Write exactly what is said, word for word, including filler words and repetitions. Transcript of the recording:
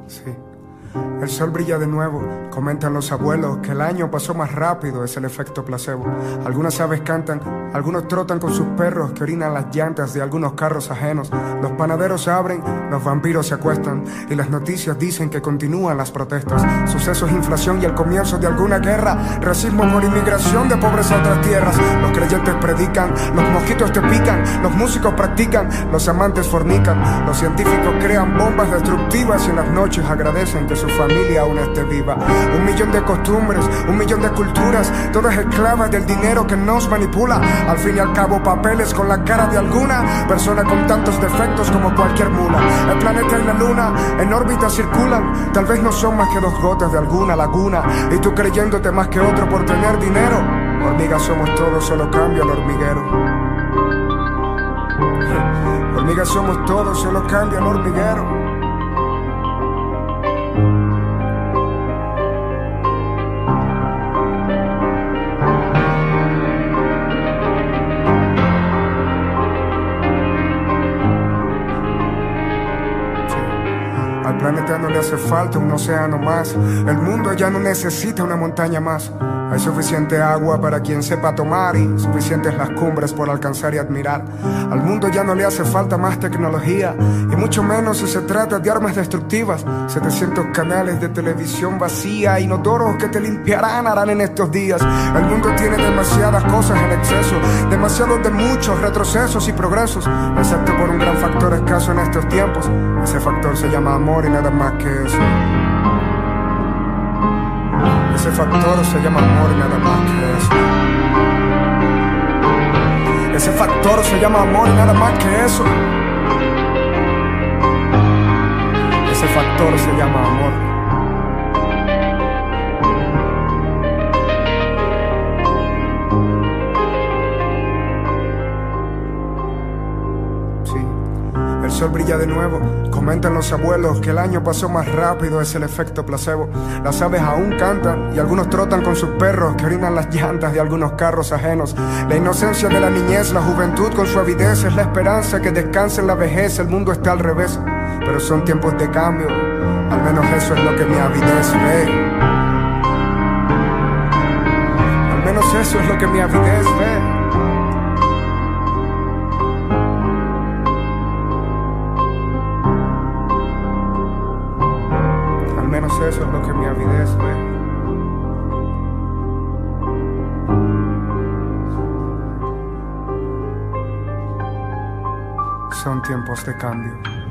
Sí. El sol brilla de nuevo, comentan los abuelos que el año pasó más rápido, es el efecto placebo. Algunas aves cantan, algunos trotan con sus perros que orinan las llantas de algunos carros ajenos. Los panaderos abren, los vampiros se acuestan y las noticias dicen que continúan las protestas. Sucesos, inflación y el comienzo de alguna guerra, racismo por inmigración de pobres a otras tierras. Los creyentes predican, los mosquitos te pican, los músicos practican, los amantes fornican, los científicos crean bombas destructivas y en las noches agradecen que su familia aún esté viva. Un millón de costumbres, un millón de culturas, todas esclavas del dinero que nos manipula. Al fin y al cabo papeles con la cara de alguna persona con tantos defectos como cualquier mula. El planeta y la luna en órbita circulan, tal vez no son más que dos gotas de alguna laguna. Y tú creyéndote más que otro por tener dinero. Hormigas somos todos, solo cambia el hormiguero. Hormigas somos todos, solo cambia el hormiguero. Al planeta no le hace falta un océano más. El mundo ya no necesita una montaña más. Hay suficiente agua para quien sepa tomar y suficientes las cumbres por alcanzar y admirar. Al mundo ya no le hace falta más tecnología, y mucho menos si se trata de armas destructivas. setecientos canales de televisión vacía, inodoros que te limpiarán harán en estos días. El mundo tiene demasiadas cosas en exceso, demasiados de muchos retrocesos y progresos, excepto por un gran factor escaso en estos tiempos. Ese factor se llama amor y nada más que eso. Ese factor se llama amor y nada más que eso. Ese factor se llama amor y nada más que eso. Ese factor se llama amor. Sí. El sol brilla de nuevo, comentan los abuelos que el año pasó más rápido, es el efecto placebo. Las aves aún cantan y algunos trotan con sus perros que orinan las llantas de algunos carros ajenos. La inocencia de la niñez, la juventud con su avidez, es la esperanza que descansa en la vejez. El mundo está al revés, pero son tiempos de cambio, al menos eso es lo que mi avidez ve. Al menos eso es lo que mi avidez ve. Al menos eso es lo que mi avidez ve. Son tiempos de cambio.